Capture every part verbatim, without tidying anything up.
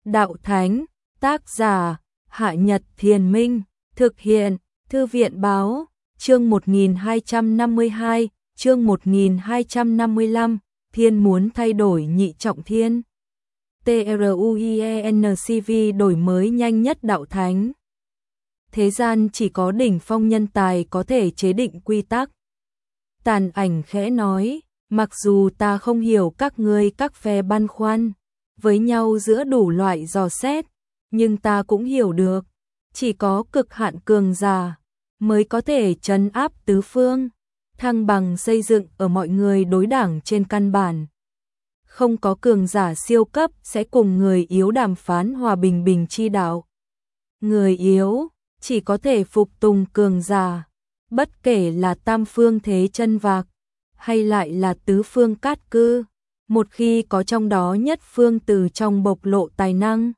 Đạo Thánh, tác giả, Hạ Nhật Thiền Minh, thực hiện, Thư viện Báo, chương một nghìn hai trăm năm mươi hai, chương một nghìn hai trăm năm mươi lăm, Thiên muốn thay đổi nhị trọng thiên. TRUIENCV đổi mới nhanh nhất Đạo Thánh. Thế gian chỉ có đỉnh phong nhân tài có thể chế định quy tắc. Tàn Ảnh khẽ nói, mặc dù ta không hiểu các ngươi các phe băn khoăn với nhau giữa đủ loại dò xét, nhưng ta cũng hiểu được, chỉ có cực hạn cường giả mới có thể trấn áp tứ phương, thăng bằng xây dựng ở mọi người đối đẳng trên căn bản. Không có cường giả siêu cấp sẽ cùng người yếu đàm phán hòa bình bình chi đạo. Người yếu chỉ có thể phục tùng cường giả, bất kể là tam phương thế chân vạc, hay lại là tứ phương cát cư. Một khi có trong đó nhất phương từ trong bộc lộ tài năng,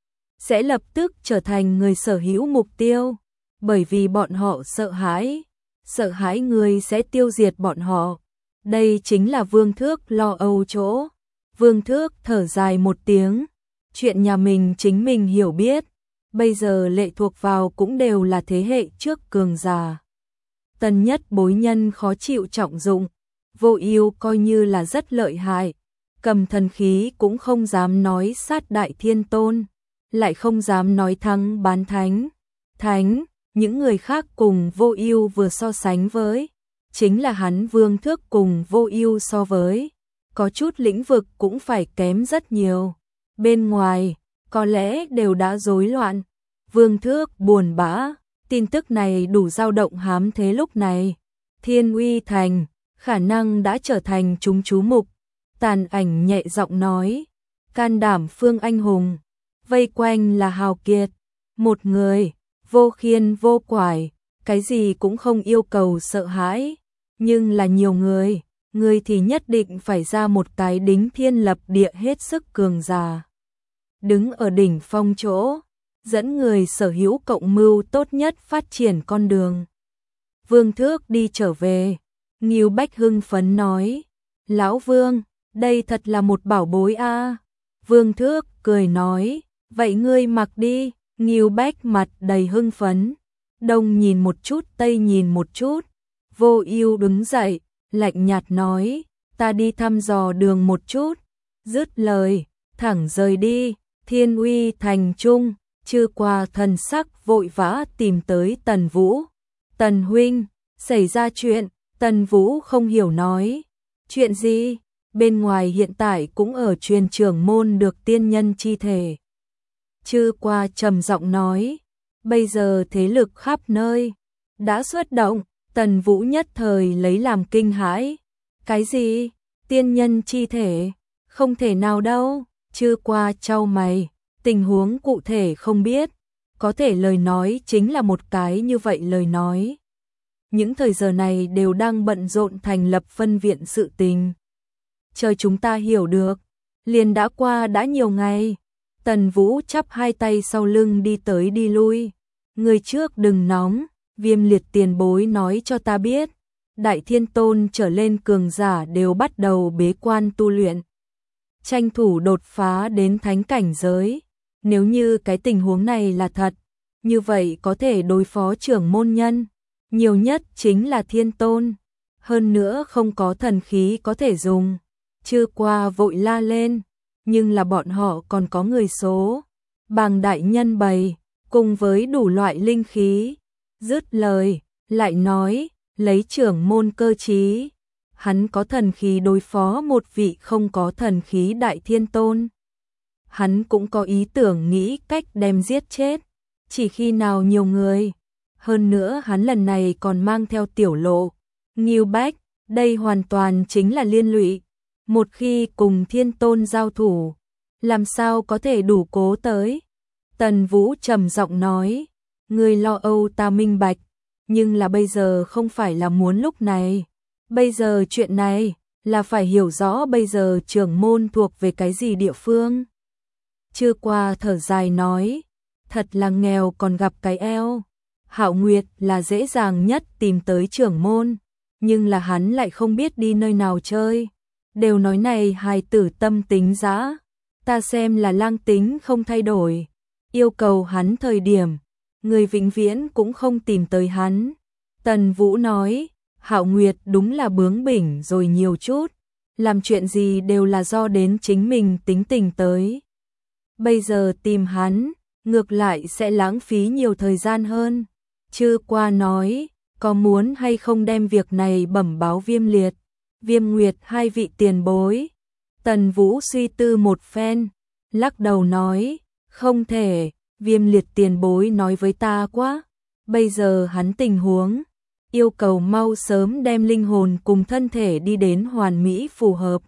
sẽ lập tức trở thành người sở hữu mục tiêu, bởi vì bọn họ sợ hãi, sợ hãi người sẽ tiêu diệt bọn họ. Đây chính là Vương Thước lo âu chỗ. Vương Thước thở dài một tiếng, chuyện nhà mình chính mình hiểu biết, bây giờ lệ thuộc vào cũng đều là thế hệ trước cường giả. Tần Nhất bối nhân khó chịu trọng dụng, Vô Ưu coi như là rất lợi hại, cầm thần khí cũng không dám nói sát Đại Thiên Tôn, lại không dám nói thắng bán thánh. Thánh, những người khác cùng Vô Ưu vừa so sánh với, chính là hắn Vương Thước cùng Vô Ưu so với, có chút lĩnh vực cũng phải kém rất nhiều. Bên ngoài, có lẽ đều đã rối loạn. Vương Thước buồn bã, tin tức này đủ dao động hám thế lúc này. Thiên Uy Thành, khả năng đã trở thành chúng chú mục. Tàn Ảnh nhẹ giọng nói, can đảm phương anh hùng, vây quanh là hào kiệt. Một người, vô khiên vô quải, cái gì cũng không yêu cầu sợ hãi. Nhưng là nhiều người, người thì nhất định phải ra một cái đính thiên lập địa hết sức cường giả. Đứng ở đỉnh phong chỗ, dẫn người sở hữu cộng mưu tốt nhất phát triển con đường. Vương Thước đi trở về, Ngưu Bách hưng phấn nói, Lão Vương, đây thật là một bảo bối a. À. Vương Thước cười nói, vậy ngươi mặc đi. Ngưu Bách mặt đầy hưng phấn, đông nhìn một chút tây nhìn một chút. Vô Ưu đứng dậy, lạnh nhạt nói, ta đi thăm dò đường một chút. Dứt lời, thẳng rời đi. Thiên Uy Thành trung, Chư Qua thần sắc vội vã tìm tới Tần Vũ. Tần huynh, xảy ra chuyện. Tần Vũ không hiểu nói, chuyện gì? Bên ngoài hiện tại cũng ở truyền trưởng môn được tiên nhân chi thể. Chư Qua trầm giọng nói, bây giờ thế lực khắp nơi đã xuất động. Tần Vũ nhất thời lấy làm kinh hãi. Cái gì? Tiên nhân chi thể? Không thể nào đâu. Chư Qua chau mày, tình huống cụ thể không biết, có thể lời nói chính là một cái như vậy lời nói. Những thời giờ này đều đang bận rộn thành lập phân viện sự tình. Chờ chúng ta hiểu được, liền đã qua đã nhiều ngày. Tần Vũ chắp hai tay sau lưng đi tới đi lui. Người trước đừng nóng, Viêm Liệt tiền bối nói cho ta biết, Đại Thiên Tôn trở lên cường giả đều bắt đầu bế quan tu luyện, tranh thủ đột phá đến thánh cảnh giới. Nếu như cái tình huống này là thật, như vậy có thể đối phó trưởng môn nhân, nhiều nhất chính là Thiên Tôn, hơn nữa không có thần khí có thể dùng. Chư Qua vội la lên, nhưng là bọn họ còn có người số, Bàng đại nhân bày, cùng với đủ loại linh khí. Dứt lời, lại nói, lấy trưởng môn cơ trí, hắn có thần khí đối phó một vị không có thần khí Đại Thiên Tôn. Hắn cũng có ý tưởng nghĩ cách đem giết chết, chỉ khi nào nhiều người. Hơn nữa hắn lần này còn mang theo tiểu lộ. Ngưu Bách, đây hoàn toàn chính là liên lụy. Một khi cùng Thiên Tôn giao thủ, làm sao có thể đủ cố tới. Tần Vũ trầm giọng nói, ngươi lo âu ta minh bạch, nhưng là bây giờ không phải là muốn lúc này. Bây giờ chuyện này là phải hiểu rõ bây giờ trưởng môn thuộc về cái gì địa phương. Chư Qua thở dài nói, thật là nghèo còn gặp cái eo. Hạo Nguyệt là dễ dàng nhất tìm tới trưởng môn, nhưng là hắn lại không biết đi nơi nào chơi. Đều nói này hài tử tâm tính dã, ta xem là lang tính không thay đổi, yêu cầu hắn thời điểm, người vĩnh viễn cũng không tìm tới hắn. Tần Vũ nói, Hạo Nguyệt đúng là bướng bỉnh rồi nhiều chút, làm chuyện gì đều là do đến chính mình tính tình tới. Bây giờ tìm hắn, ngược lại sẽ lãng phí nhiều thời gian hơn. Chư Qua nói, có muốn hay không đem việc này bẩm báo Viêm Liệt, Viêm Nguyệt hai vị tiền bối. Tần Vũ suy tư một phen, lắc đầu nói, không thể, Viêm Liệt tiền bối nói với ta quá, bây giờ hắn tình huống, yêu cầu mau sớm đem linh hồn cùng thân thể đi đến hoàn mỹ phù hợp.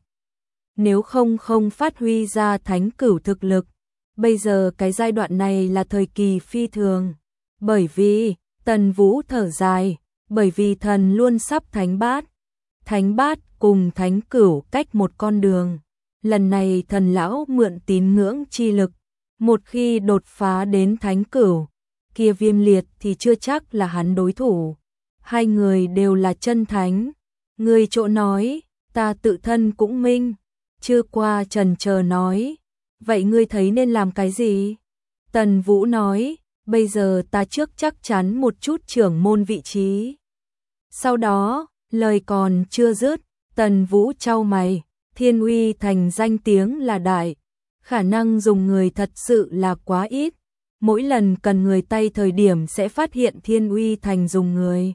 Nếu không không phát huy ra thánh cửu thực lực, bây giờ cái giai đoạn này là thời kỳ phi thường. Bởi vì, Tần Vũ thở dài, bởi vì thần luôn sắp thánh bát. Thánh bát cùng thánh cửu cách một con đường. Lần này thần lão mượn tín ngưỡng chi lực, một khi đột phá đến thánh cửu, kia Viêm Liệt thì chưa chắc là hắn đối thủ. Hai người đều là chân thánh. Người chỗ nói, ta tự thân cũng minh. Chưa Qua trần chờ nói, vậy ngươi thấy nên làm cái gì? Tần Vũ nói, bây giờ ta trước chắc chắn một chút trưởng môn vị trí. Sau đó, lời còn chưa dứt, Tần Vũ chau mày, Thiên Uy Thành danh tiếng là đại, khả năng dùng người thật sự là quá ít. Mỗi lần cần người tay thời điểm sẽ phát hiện Thiên Uy Thành dùng người,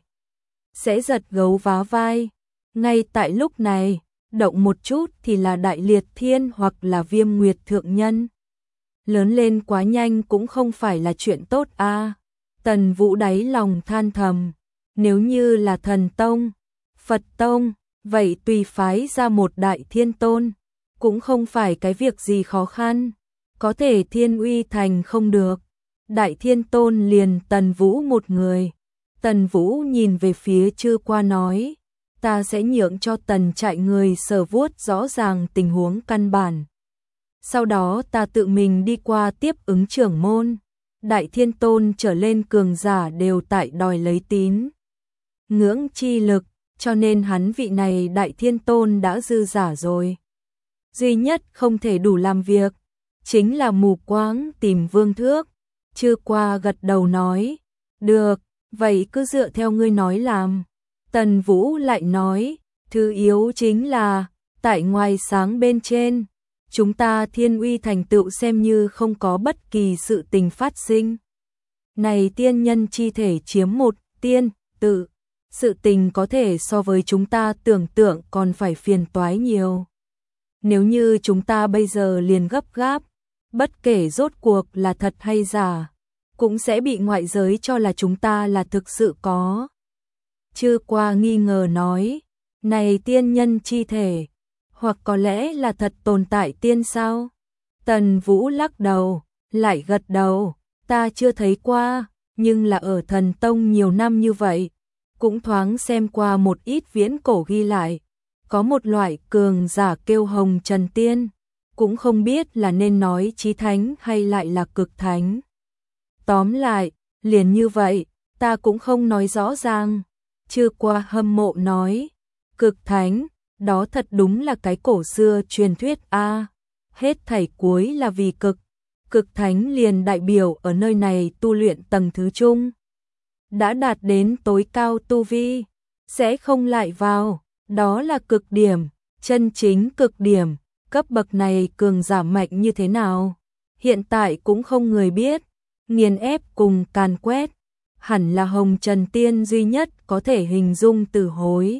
sẽ giật gấu vá vai. Ngay tại lúc này, động một chút thì là Đại Liệt Thiên hoặc là Viêm Nguyệt thượng nhân. Lớn lên quá nhanh cũng không phải là chuyện tốt a. À. Tần Vũ đáy lòng than thầm, nếu như là Thần Tông, Phật Tông, vậy tùy phái ra một Đại Thiên Tôn, cũng không phải cái việc gì khó khăn. Có thể Thiên Uy Thành không được, Đại Thiên Tôn liền Tần Vũ một người. Tần Vũ nhìn về phía Chư Qua nói, ta sẽ nhượng cho Tần Trại người sở vuốt rõ ràng tình huống căn bản. Sau đó ta tự mình đi qua tiếp ứng trưởng môn. Đại Thiên Tôn trở lên cường giả đều tại đòi lấy tín ngưỡng chi lực, cho nên hắn vị này Đại Thiên Tôn đã dư giả rồi. Duy nhất không thể đủ làm việc, chính là mù quáng tìm Vương Thước. Chư Qua gật đầu nói, được, vậy cứ dựa theo ngươi nói làm. Tần Vũ lại nói, thứ yếu chính là, tại ngoài sáng bên trên, chúng ta Thiên Uy thành tựu xem như không có bất kỳ sự tình phát sinh. Này tiên nhân chi thể chiếm một tiên tự, sự tình có thể so với chúng ta tưởng tượng còn phải phiền toái nhiều. Nếu như chúng ta bây giờ liền gấp gáp, bất kể rốt cuộc là thật hay giả, cũng sẽ bị ngoại giới cho là chúng ta là thực sự có. Chư Qua nghi ngờ nói, này tiên nhân chi thể, hoặc có lẽ là thật tồn tại tiên sao? Tần Vũ lắc đầu, lại gật đầu, ta chưa thấy qua, nhưng là ở Thần Tông nhiều năm như vậy, cũng thoáng xem qua một ít viễn cổ ghi lại, có một loại cường giả kêu Hồng Trần Tiên, cũng không biết là nên nói chí thánh hay lại là cực thánh. Tóm lại, liền như vậy, ta cũng không nói rõ ràng. Chư Qua hâm mộ nói, cực thánh, đó thật đúng là cái cổ xưa truyền thuyết a. À, hết thảy cuối là vì cực, cực thánh liền đại biểu ở nơi này tu luyện tầng thứ trung, đã đạt đến tối cao tu vi, sẽ không lại vào, đó là cực điểm, chân chính cực điểm, cấp bậc này cường giả mạnh như thế nào, hiện tại cũng không người biết, nghiền ép cùng càn quét, hẳn là Hồng Trần Tiên duy nhất có thể hình dung từ hối.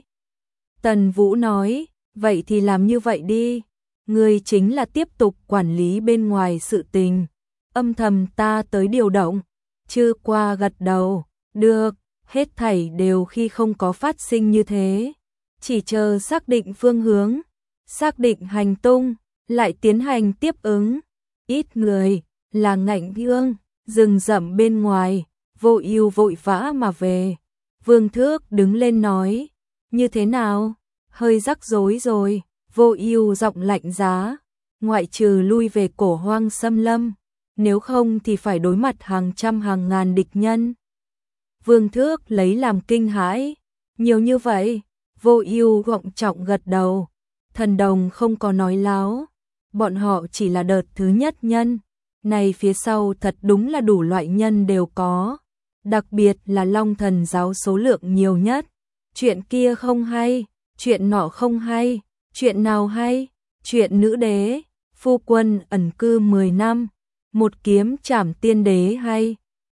Tần Vũ nói, vậy thì làm như vậy đi, ngươi chính là tiếp tục quản lý bên ngoài sự tình, âm thầm ta tới điều động. Chư Qua gật đầu, được, hết thảy đều khi không có phát sinh như thế, chỉ chờ xác định phương hướng, xác định hành tung, lại tiến hành tiếp ứng. Ít người, là ngạnh hương, rừng rậm bên ngoài, Vô Ưu vội vã mà về. Vương Thước đứng lên nói, như thế nào? Hơi rắc rối rồi. Vô Ưu giọng lạnh giá, ngoại trừ lui về cổ hoang xâm lâm, nếu không thì phải đối mặt hàng trăm hàng ngàn địch nhân. Vương Thước lấy làm kinh hãi, nhiều như vậy? Vô Ưu gọng trọng gật đầu, thần đồng không có nói láo, bọn họ chỉ là đợt thứ nhất nhân. Này phía sau thật đúng là đủ loại nhân đều có. Đặc biệt là Long Thần giáo số lượng nhiều nhất. Chuyện kia không hay, chuyện nọ không hay, chuyện nào hay, chuyện nữ đế, phu quân ẩn cư mười năm, một kiếm trảm tiên đế hay,